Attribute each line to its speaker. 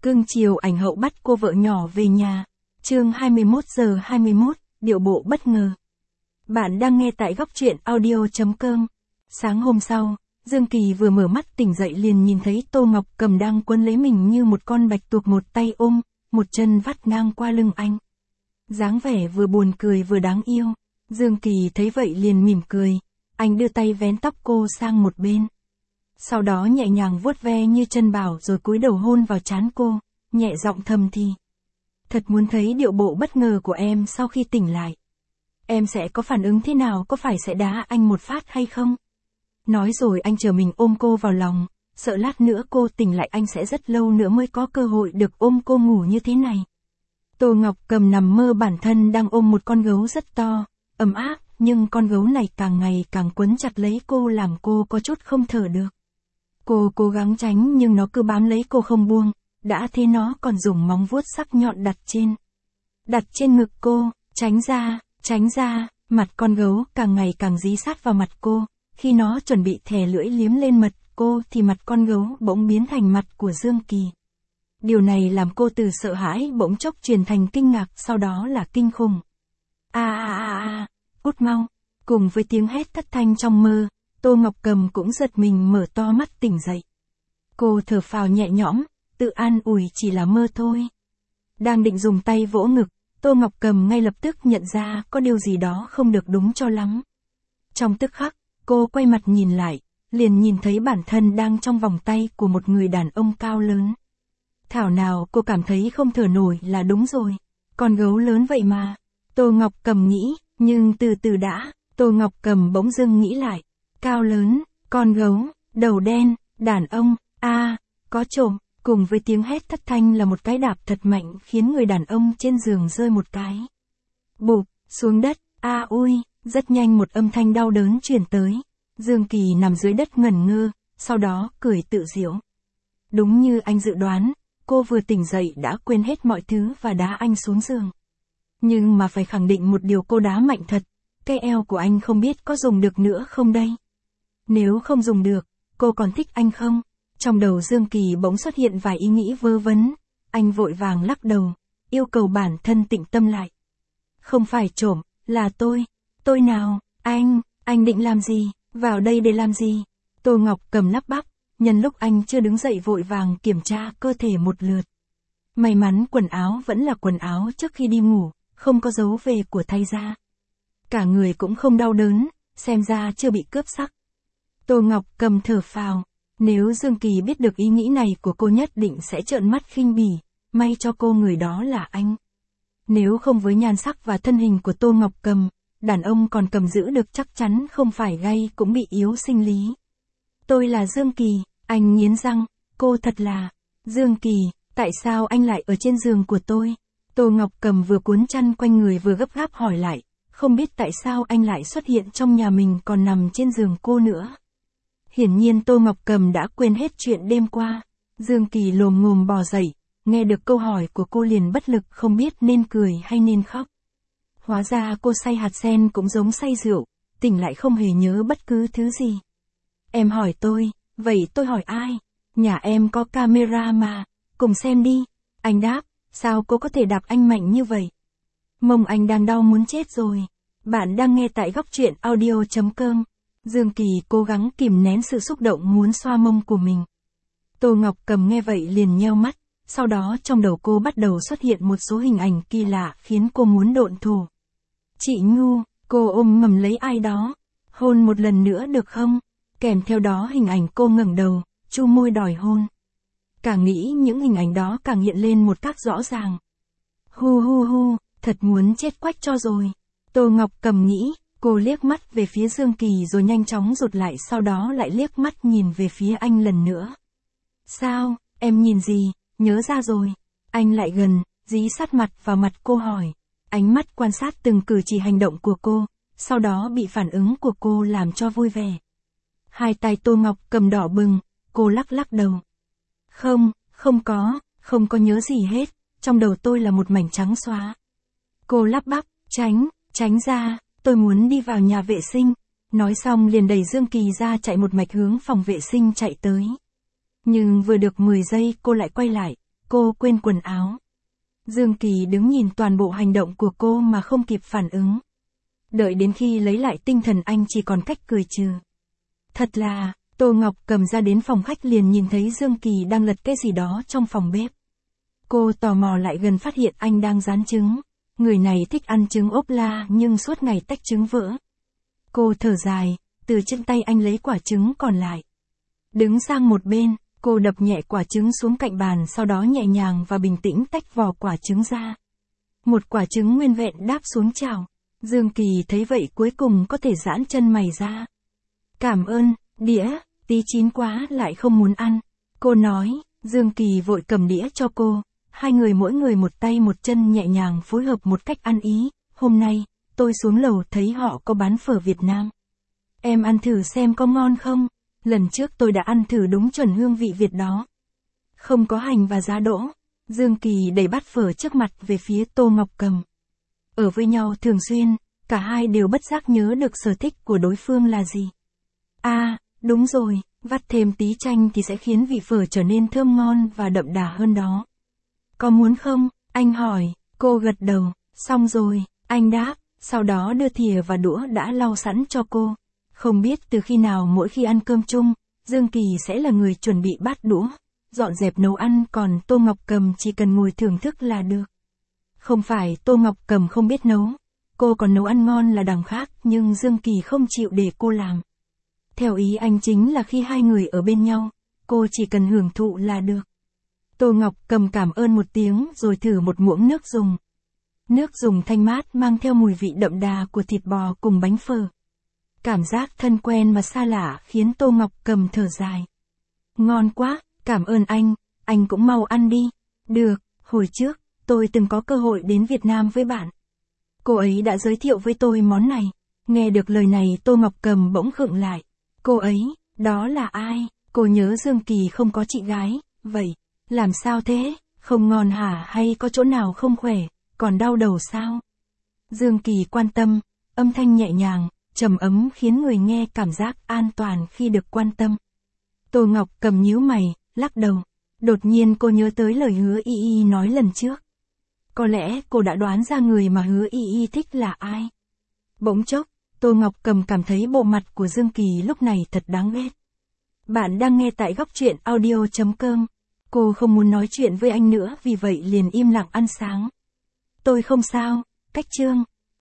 Speaker 1: Cưng chiều ảnh hậu bắt cô vợ nhỏ về nhà. Chương 21:21, điệu bộ bất ngờ. Bạn đang nghe tại góc truyện audio.com. Sáng hôm sau, Dương Kỳ vừa mở mắt tỉnh dậy liền nhìn thấy Tô Ngọc Cầm đang quấn lấy mình như một con bạch tuộc, một tay ôm, một chân vắt ngang qua lưng anh. Dáng vẻ vừa buồn cười vừa đáng yêu. Dương Kỳ thấy vậy liền mỉm cười. Anh đưa tay vén tóc cô sang một bên. Sau đó nhẹ nhàng vuốt ve như chân bảo rồi cúi đầu hôn vào trán cô, nhẹ giọng thầm thì. Thật muốn thấy điệu bộ bất ngờ của em sau khi tỉnh lại. Em sẽ có phản ứng thế nào, có phải sẽ đá anh một phát hay không? Nói rồi anh chờ mình ôm cô vào lòng, sợ lát nữa cô tỉnh lại anh sẽ rất lâu nữa mới có cơ hội được ôm cô ngủ như thế này. Tô Ngọc Cầm nằm mơ bản thân đang ôm một con gấu rất to, ấm áp, nhưng con gấu này càng ngày càng quấn chặt lấy cô làm cô có chút không thở được. Cô cố gắng tránh nhưng nó cứ bám lấy cô không buông, đã thế nó còn dùng móng vuốt sắc nhọn đặt trên ngực cô, tránh ra, mặt con gấu càng ngày càng dí sát vào mặt cô, khi nó chuẩn bị thè lưỡi liếm lên mặt cô thì mặt con gấu bỗng biến thành mặt của Dương Kỳ. Điều này làm cô từ sợ hãi bỗng chốc chuyển thành kinh ngạc, sau đó là kinh khủng. Cút mau, cùng với tiếng hét thất thanh trong mơ, Tô Ngọc Cầm cũng giật mình mở to mắt tỉnh dậy. Cô thở phào nhẹ nhõm, tự an ủi chỉ là mơ thôi. Đang định dùng tay vỗ ngực, Tô Ngọc Cầm ngay lập tức nhận ra có điều gì đó không được đúng cho lắm. Trong tức khắc, cô quay mặt nhìn lại, liền nhìn thấy bản thân đang trong vòng tay của một người đàn ông cao lớn. Thảo nào cô cảm thấy không thở nổi là đúng rồi, con gấu lớn vậy mà. Tô Ngọc Cầm nghĩ, nhưng từ từ đã, Tô Ngọc Cầm bỗng dưng nghĩ lại. Cao lớn, con gấu, đầu đen, đàn ông, có trộm, cùng với tiếng hét thất thanh là một cái đạp thật mạnh khiến người đàn ông trên giường rơi một cái. Bụp, xuống đất, ui, rất nhanh một âm thanh đau đớn truyền tới. Dương Kỳ nằm dưới đất ngẩn ngơ, sau đó cười tự giễu. Đúng như anh dự đoán, cô vừa tỉnh dậy đã quên hết mọi thứ và đá anh xuống giường. Nhưng mà phải khẳng định một điều, cô đá mạnh thật, cái eo của anh không biết có dùng được nữa không đây? Nếu không dùng được, cô còn thích anh không? Trong đầu Dương Kỳ bỗng xuất hiện vài ý nghĩ vơ vẩn, anh vội vàng lắc đầu, yêu cầu bản thân tĩnh tâm lại. Không phải trộm, là tôi nào, anh định làm gì, vào đây để làm gì? Tô Ngọc Cầm lắp bắp, nhân lúc anh chưa đứng dậy vội vàng kiểm tra cơ thể một lượt. May mắn quần áo vẫn là quần áo trước khi đi ngủ, không có dấu về của thay da. Cả người cũng không đau đớn, xem ra chưa bị cướp sắc. Tô Ngọc Cầm thở phào, nếu Dương Kỳ biết được ý nghĩ này của cô nhất định sẽ trợn mắt khinh bỉ, may cho cô người đó là anh. Nếu không với nhan sắc và thân hình của Tô Ngọc Cầm, đàn ông còn cầm giữ được chắc chắn không phải gay cũng bị yếu sinh lý. Tôi là Dương Kỳ, anh nghiến răng, cô thật là, Dương Kỳ, tại sao anh lại ở trên giường của tôi? Tô Ngọc Cầm vừa cuốn chăn quanh người vừa gấp gáp hỏi lại, không biết tại sao anh lại xuất hiện trong nhà mình còn nằm trên giường cô nữa. Hiển nhiên Tô Ngọc Cầm đã quên hết chuyện đêm qua. Dương Kỳ lồm ngồm bò dậy, nghe được câu hỏi của cô liền bất lực không biết nên cười hay nên khóc. Hóa ra cô say hạt sen cũng giống say rượu, tỉnh lại không hề nhớ bất cứ thứ gì. Em hỏi tôi, vậy tôi hỏi ai? Nhà em có camera mà, cùng xem đi. Anh đáp, sao cô có thể đạp anh mạnh như vậy? Mông anh đang đau muốn chết rồi. Bạn đang nghe tại góc truyện audio.com. Dương Kỳ cố gắng kìm nén sự xúc động muốn xoa mông của mình. Tô Ngọc Cầm nghe vậy liền nheo mắt, sau đó trong đầu cô bắt đầu xuất hiện một số hình ảnh kỳ lạ khiến cô muốn độn thổ. Chị ngu, cô ôm ngầm lấy ai đó, hôn một lần nữa được không? Kèm theo đó hình ảnh cô ngẩng đầu, chu môi đòi hôn. Càng nghĩ những hình ảnh đó càng hiện lên một cách rõ ràng. Hu, thật muốn chết quách cho rồi. Tô Ngọc Cầm nghĩ. Cô liếc mắt về phía Dương Kỳ rồi nhanh chóng rụt lại, sau đó lại liếc mắt nhìn về phía anh lần nữa. Sao, em nhìn gì, nhớ ra rồi. Anh lại gần, dí sát mặt vào mặt cô hỏi. Ánh mắt quan sát từng cử chỉ hành động của cô, sau đó bị phản ứng của cô làm cho vui vẻ. Hai tay Tô Ngọc Cầm đỏ bừng, cô lắc đầu. Không có nhớ gì hết, trong đầu tôi là một mảnh trắng xóa. Cô lắp bắp, tránh ra. Tôi muốn đi vào nhà vệ sinh. Nói xong liền đẩy Dương Kỳ ra chạy một mạch hướng phòng vệ sinh chạy tới. Nhưng vừa được 10 giây cô lại quay lại, cô quên quần áo. Dương Kỳ đứng nhìn toàn bộ hành động của cô mà không kịp phản ứng. Đợi đến khi lấy lại tinh thần anh chỉ còn cách cười trừ. Thật là, Tô Ngọc Cầm ra đến phòng khách liền nhìn thấy Dương Kỳ đang lật cái gì đó trong phòng bếp. Cô tò mò lại gần phát hiện anh đang rán trứng. Người này thích ăn trứng ốp la nhưng suốt ngày tách trứng vỡ. Cô thở dài, từ trên tay anh lấy quả trứng còn lại. Đứng sang một bên, cô đập nhẹ quả trứng xuống cạnh bàn, sau đó nhẹ nhàng và bình tĩnh tách vỏ quả trứng ra. Một quả trứng nguyên vẹn đáp xuống chảo. Dương Kỳ thấy vậy cuối cùng có thể giãn chân mày ra. Cảm ơn, đĩa, tí chín quá lại không muốn ăn. Cô nói, Dương Kỳ vội cầm đĩa cho cô. Hai người mỗi người một tay một chân nhẹ nhàng phối hợp một cách ăn ý. Hôm nay, tôi xuống lầu thấy họ có bán phở Việt Nam. Em ăn thử xem có ngon không? Lần trước tôi đã ăn thử đúng chuẩn hương vị Việt đó. Không có hành và giá đỗ. Dương Kỳ đẩy bát phở trước mặt về phía Tô Ngọc Cầm. Ở với nhau thường xuyên, cả hai đều bất giác nhớ được sở thích của đối phương là gì. À, đúng rồi, vắt thêm tí chanh thì sẽ khiến vị phở trở nên thơm ngon và đậm đà hơn đó. Có muốn không? Anh hỏi, cô gật đầu, xong rồi, anh đáp, sau đó đưa thìa và đũa đã lau sẵn cho cô. Không biết từ khi nào mỗi khi ăn cơm chung, Dương Kỳ sẽ là người chuẩn bị bát đũa, dọn dẹp nấu ăn, còn Tô Ngọc Cầm chỉ cần ngồi thưởng thức là được. Không phải Tô Ngọc Cầm không biết nấu, cô còn nấu ăn ngon là đằng khác, nhưng Dương Kỳ không chịu để cô làm. Theo ý anh chính là khi hai người ở bên nhau, cô chỉ cần hưởng thụ là được. Tô Ngọc Cầm cảm ơn một tiếng rồi thử một muỗng nước dùng. Nước dùng thanh mát mang theo mùi vị đậm đà của thịt bò cùng bánh phở. Cảm giác thân quen mà xa lạ khiến Tô Ngọc Cầm thở dài. Ngon quá, cảm ơn anh cũng mau ăn đi. Được, hồi trước, tôi từng có cơ hội đến Việt Nam với bạn. Cô ấy đã giới thiệu với tôi món này. Nghe được lời này Tô Ngọc Cầm bỗng khựng lại. Cô ấy, đó là ai? Cô nhớ Dương Kỳ không có chị gái, vậy, làm sao thế? Không ngon hả hay có chỗ nào không khỏe, còn đau đầu sao? Dương Kỳ quan tâm, âm thanh nhẹ nhàng, trầm ấm khiến người nghe cảm giác an toàn khi được quan tâm. Tô Ngọc Cầm nhíu mày, lắc đầu. Đột nhiên cô nhớ tới lời Hứa Y Y nói lần trước. Có lẽ cô đã đoán ra người mà Hứa Y Y thích là ai. Bỗng chốc, Tô Ngọc Cầm cảm thấy bộ mặt của Dương Kỳ lúc này thật đáng ghét. Bạn đang nghe tại Góc Truyện Audio.com. Cô không muốn nói chuyện với anh nữa vì vậy liền im lặng ăn sáng. Tôi không sao, cách chương.